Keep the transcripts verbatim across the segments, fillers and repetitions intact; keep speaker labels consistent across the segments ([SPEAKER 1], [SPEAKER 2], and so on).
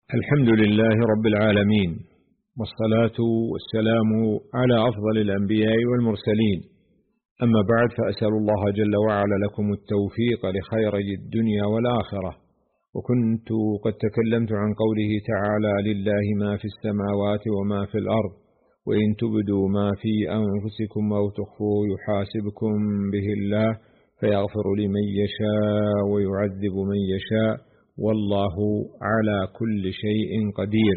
[SPEAKER 1] الحمد لله رب العالمين، والصلاة والسلام على أفضل الأنبياء والمرسلين. أما بعد، فأسأل الله جل وعلا لكم التوفيق لخيري الدنيا والآخرة. وكنت قد تكلمت عن قوله تعالى: لله ما في السماوات وما في الأرض، وإن تبدوا ما في أنفسكم أو تخفوه يحاسبكم به الله فيغفر لمن يشاء ويعذب من يشاء، والله على كل شيء قدير.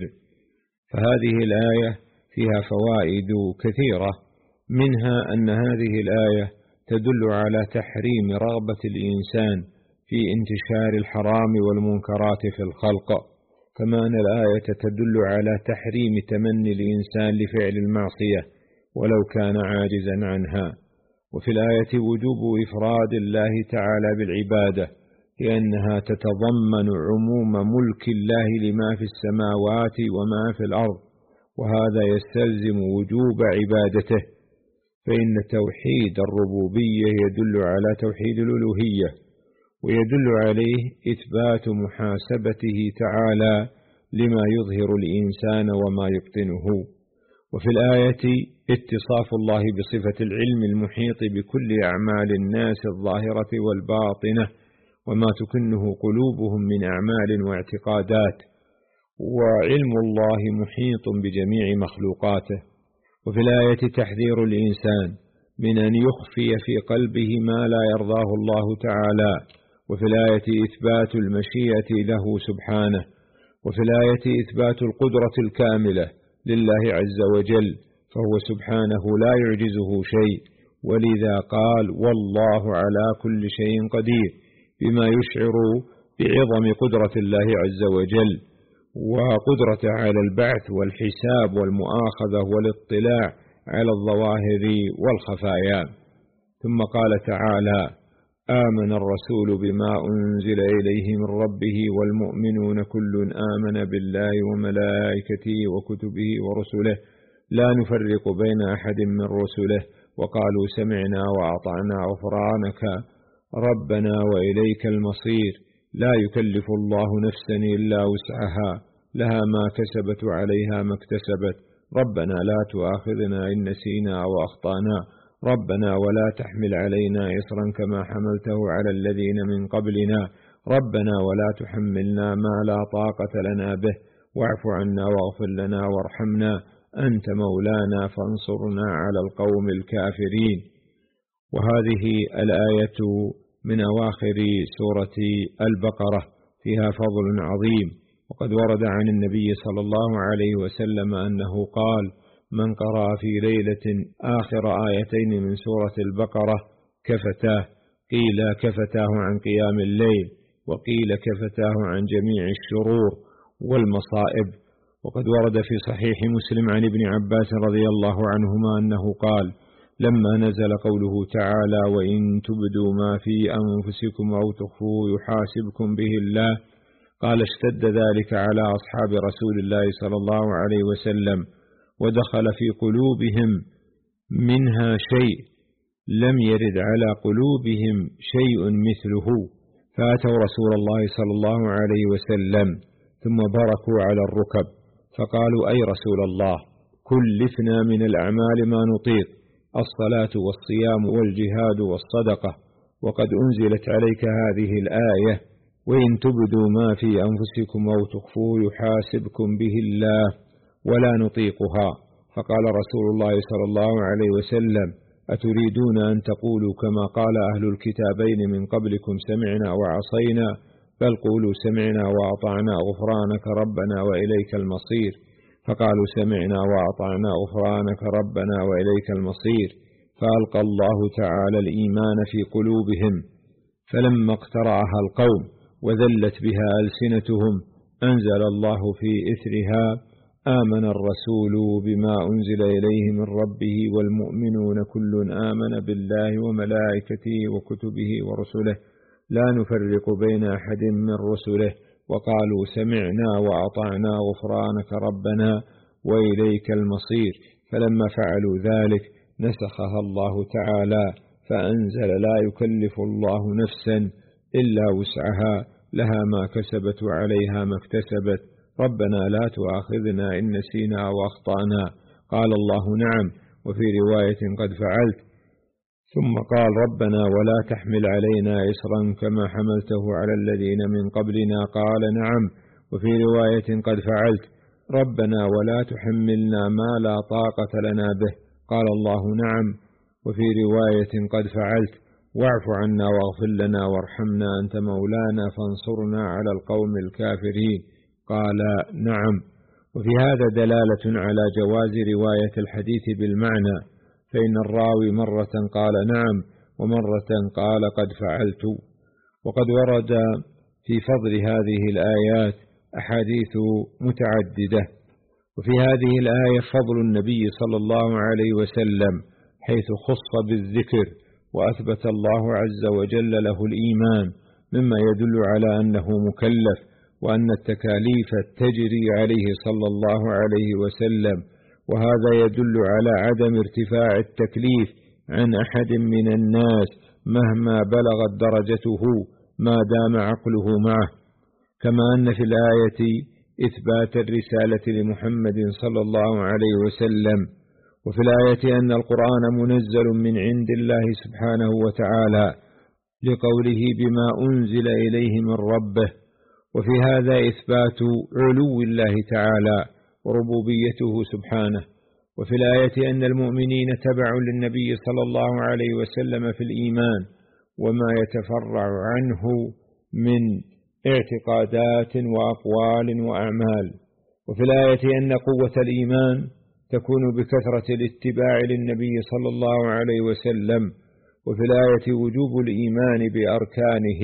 [SPEAKER 1] فهذه الآية فيها فوائد كثيرة، منها أن هذه الآية تدل على تحريم رغبة الإنسان في انتشار الحرام والمنكرات في الخلق، كما أن الآية تدل على تحريم تمني الإنسان لفعل المعصية ولو كان عاجزا عنها. وفي الآية وجوب إفراد الله تعالى بالعبادة، لأنها تتضمن عموم ملك الله لما في السماوات وما في الأرض، وهذا يستلزم وجوب عبادته، فإن توحيد الربوبية يدل على توحيد الألوهية، ويدل عليه إثبات محاسبته تعالى لما يظهر الإنسان وما يبطنه. وفي الآية اتصاف الله بصفة العلم المحيط بكل أعمال الناس الظاهرة والباطنة وما تكنه قلوبهم من أعمال واعتقادات، وعلم الله محيط بجميع مخلوقاته. وفي الآية تحذير الإنسان من أن يخفي في قلبه ما لا يرضاه الله تعالى، وفي الآية إثبات المشيئة له سبحانه، وفي الآية إثبات القدرة الكاملة لله عز وجل، فهو سبحانه لا يعجزه شيء، ولذا قال: والله على كل شيء قدير، بما يشعر بعظم قدرة الله عز وجل وقدرته على البعث والحساب والمؤاخذة والاطلاع على الظواهر والخفايا. ثم قال تعالى: آمن الرسول بما أنزل إليه من ربه والمؤمنون كل آمن بالله وملائكته وكتبه ورسله لا نفرق بين أحد من رسله وقالوا سمعنا وأطعنا غفرانك ربنا وإليك المصير. لا يكلف الله نفسا إلا وسعها، لها ما كسبت وعليها ما اكتسبت. ربنا لا تؤاخذنا إن نسينا أو أخطأنا، ربنا ولا تحمل علينا إصرا كما حملته على الذين من قبلنا، ربنا ولا تحملنا ما لا طاقة لنا به، واعف عنا واغفر لنا وارحمنا، أنت مولانا فانصرنا على القوم الكافرين. وهذه الآية من أواخر سورة البقرة، فيها فضل عظيم، وقد ورد عن النبي صلى الله عليه وسلم أنه قال: من قرأ في ليلة آخر آيتين من سورة البقرة كفتاه، قيل كفتاه عن قيام الليل، وقيل كفتاه عن جميع الشرور والمصائب. وقد ورد في صحيح مسلم عن ابن عباس رضي الله عنهما أنه قال: لما نزل قوله تعالى: وإن تبدوا ما في أنفسكم أو تخفوه يحاسبكم به الله، قال: اشتد ذلك على أصحاب رسول الله صلى الله عليه وسلم، ودخل في قلوبهم منها شيء لم يرد على قلوبهم شيء مثله، فأتوا رسول الله صلى الله عليه وسلم ثم بركوا على الركب فقالوا: أي رسول الله، كلفنا من الأعمال ما نطيق، الصلاة والصيام والجهاد والصدقة، وقد أنزلت عليك هذه الآية: وإن تبدوا ما في أنفسكم أو تخفوه يحاسبكم به الله، ولا نطيقها. فقال رسول الله صلى الله عليه وسلم: أتريدون أن تقولوا كما قال أهل الكتابين من قبلكم سمعنا وعصينا؟ بل قولوا سمعنا وأطعنا غفرانك ربنا وإليك المصير. فقالوا سمعنا وأطعنا غفرانك ربنا وإليك المصير، فألقى الله تعالى الإيمان في قلوبهم، فلما اقترعها القوم وذلت بها ألسنتهم أنزل الله في إثرها: آمن الرسول بما أنزل إليه من ربه والمؤمنون كل آمن بالله وملائكته وكتبه ورسله لا نفرق بين أحد من رسله وقالوا سمعنا وأطعنا غفرانك ربنا وإليك المصير. فلما فعلوا ذلك نسخها الله تعالى فأنزل: لا يكلف الله نفسا إلا وسعها، لها ما كسبت وعليها ما اكتسبت، ربنا لا تؤاخذنا إن نسينا أو أخطأنا، قال الله نعم، وفي رواية قد فعلت، ثم قال ربنا ولا تحمل علينا إصرا كما حملته على الذين من قبلنا، قال نعم، وفي رواية قد فعلت، ربنا ولا تحملنا ما لا طاقة لنا به، قال الله نعم، وفي رواية قد فعلت، واعف عنا واغفر لنا وارحمنا أنت مولانا فانصرنا على القوم الكافرين، قال نعم. وفي هذا دلالة على جواز رواية الحديث بالمعنى، فإن الراوي مرة قال نعم ومرة قال قد فعلت. وقد ورد في فضل هذه الآيات أحاديث متعددة، وفي هذه الآية فضل النبي صلى الله عليه وسلم حيث خص بالذكر وأثبت الله عز وجل له الإيمان، مما يدل على أنه مكلف، وأن التكاليف تجري عليه صلى الله عليه وسلم، وهذا يدل على عدم ارتفاع التكليف عن أحد من الناس مهما بلغت درجته ما دام عقله معه. كما أن في الآية إثبات الرسالة لمحمد صلى الله عليه وسلم، وفي الآية أن القرآن منزل من عند الله سبحانه وتعالى لقوله بما أنزل إليه من ربه، وفي هذا إثبات علو الله تعالى وربوبيته سبحانه. وفي الآية أن المؤمنين تبع للنبي صلى الله عليه وسلم في الإيمان وما يتفرع عنه من اعتقادات وأقوال وأعمال. وفي الآية أن قوة الإيمان تكون بكثرة الاتباع للنبي صلى الله عليه وسلم، وفي الآية وجوب الإيمان بأركانه،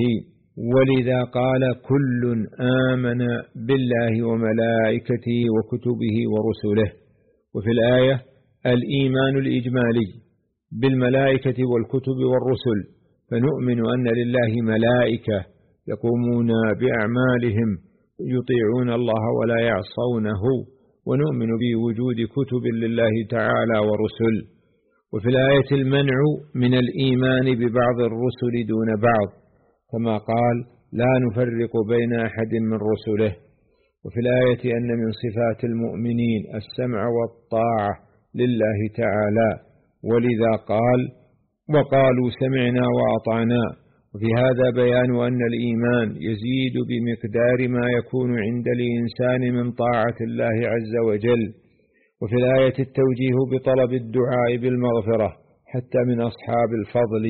[SPEAKER 1] ولذا قال كل آمن بالله وملائكته وكتبه ورسله. وفي الآية الإيمان الإجمالي بالملائكة والكتب والرسل، فنؤمن أن لله ملائكة يقومون بأعمالهم يطيعون الله ولا يعصونه، ونؤمن بوجود كتب لله تعالى ورسل. وفي الآية المنع من الإيمان ببعض الرسل دون بعض، كما قال لا نفرق بين أحد من رسله. وفي الآية أن من صفات المؤمنين السمع والطاعة لله تعالى، ولذا قال وقالوا سمعنا وأطعنا. وفي هذا بيان أن الإيمان يزيد بمقدار ما يكون عند الإنسان من طاعة الله عز وجل. وفي الآية التوجيه بطلب الدعاء بالمغفرة حتى من أصحاب الفضل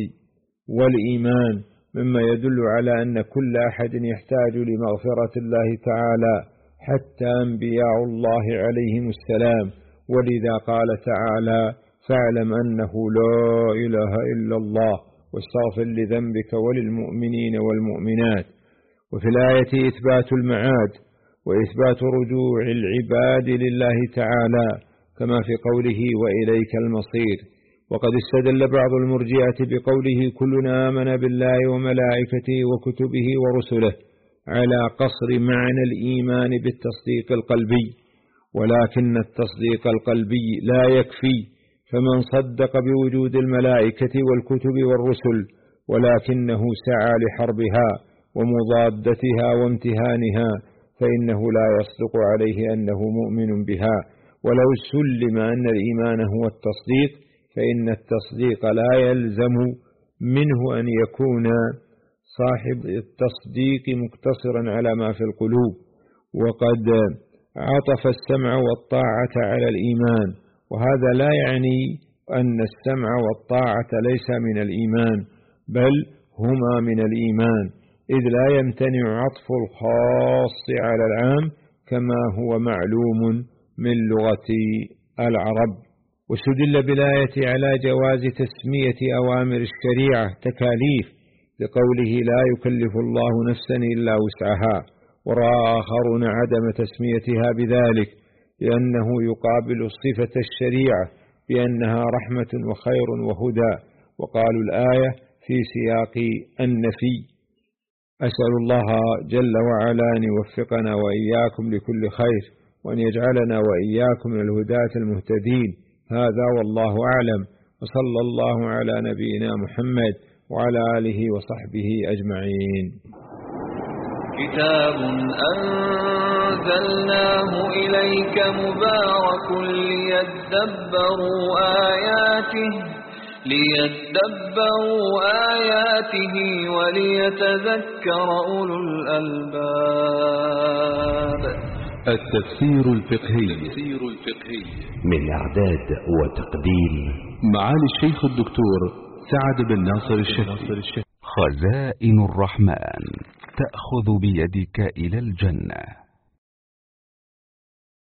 [SPEAKER 1] والإيمان، مما يدل على أن كل أحد يحتاج لمغفرة الله تعالى حتى أنبياء الله عليهم السلام، ولذا قال تعالى فاعلم أنه لا إله إلا الله واستغفر لذنبك وللمؤمنين والمؤمنات. وفي الآية إثبات المعاد وإثبات رجوع العباد لله تعالى، كما في قوله وإليك المصير. وقد استدل بعض المرجئة بقوله كلنا آمن بالله وملائكته وكتبه ورسله على قصر معنى الإيمان بالتصديق القلبي، ولكن التصديق القلبي لا يكفي، فمن صدق بوجود الملائكة والكتب والرسل ولكنه سعى لحربها ومضادتها وامتهانها فإنه لا يصدق عليه أنه مؤمن بها. ولو سلم أن الإيمان هو التصديق فإن التصديق لا يلزم منه أن يكون صاحب التصديق مقتصرا على ما في القلوب. وقد عطف السمع والطاعة على الإيمان، وهذا لا يعني أن السمع والطاعة ليس من الإيمان، بل هما من الإيمان، إذ لا يمتنع عطف الخاص على العام كما هو معلوم من لغة العرب. واستدل بالآية على جواز تسمية أوامر الشريعة تكاليف لقوله لا يكلف الله نفسا إلا وسعها، ورأى آخرون عدم تسميتها بذلك لأنه يقابل صفة الشريعة بأنها رحمة وخير وهدى، وقالوا الآية في سياق النفي. أسأل الله جل وعلا أن يوفقنا وإياكم لكل خير، وأن يجعلنا وإياكم من الهداة المهتدين. هذا والله أعلم، وصلى الله على نبينا محمد وعلى آله وصحبه أجمعين.
[SPEAKER 2] كتاب أنزلناه إليك مبارك ليدبروا آياته ليدبروا آياته وليتذكر أولو الألباب.
[SPEAKER 3] التفسير الفقهي من إعداد وتقديم معالي الشيخ الدكتور سعد بن ناصر الشهري. خزائن الرحمن تأخذ بيدك إلى الجنة.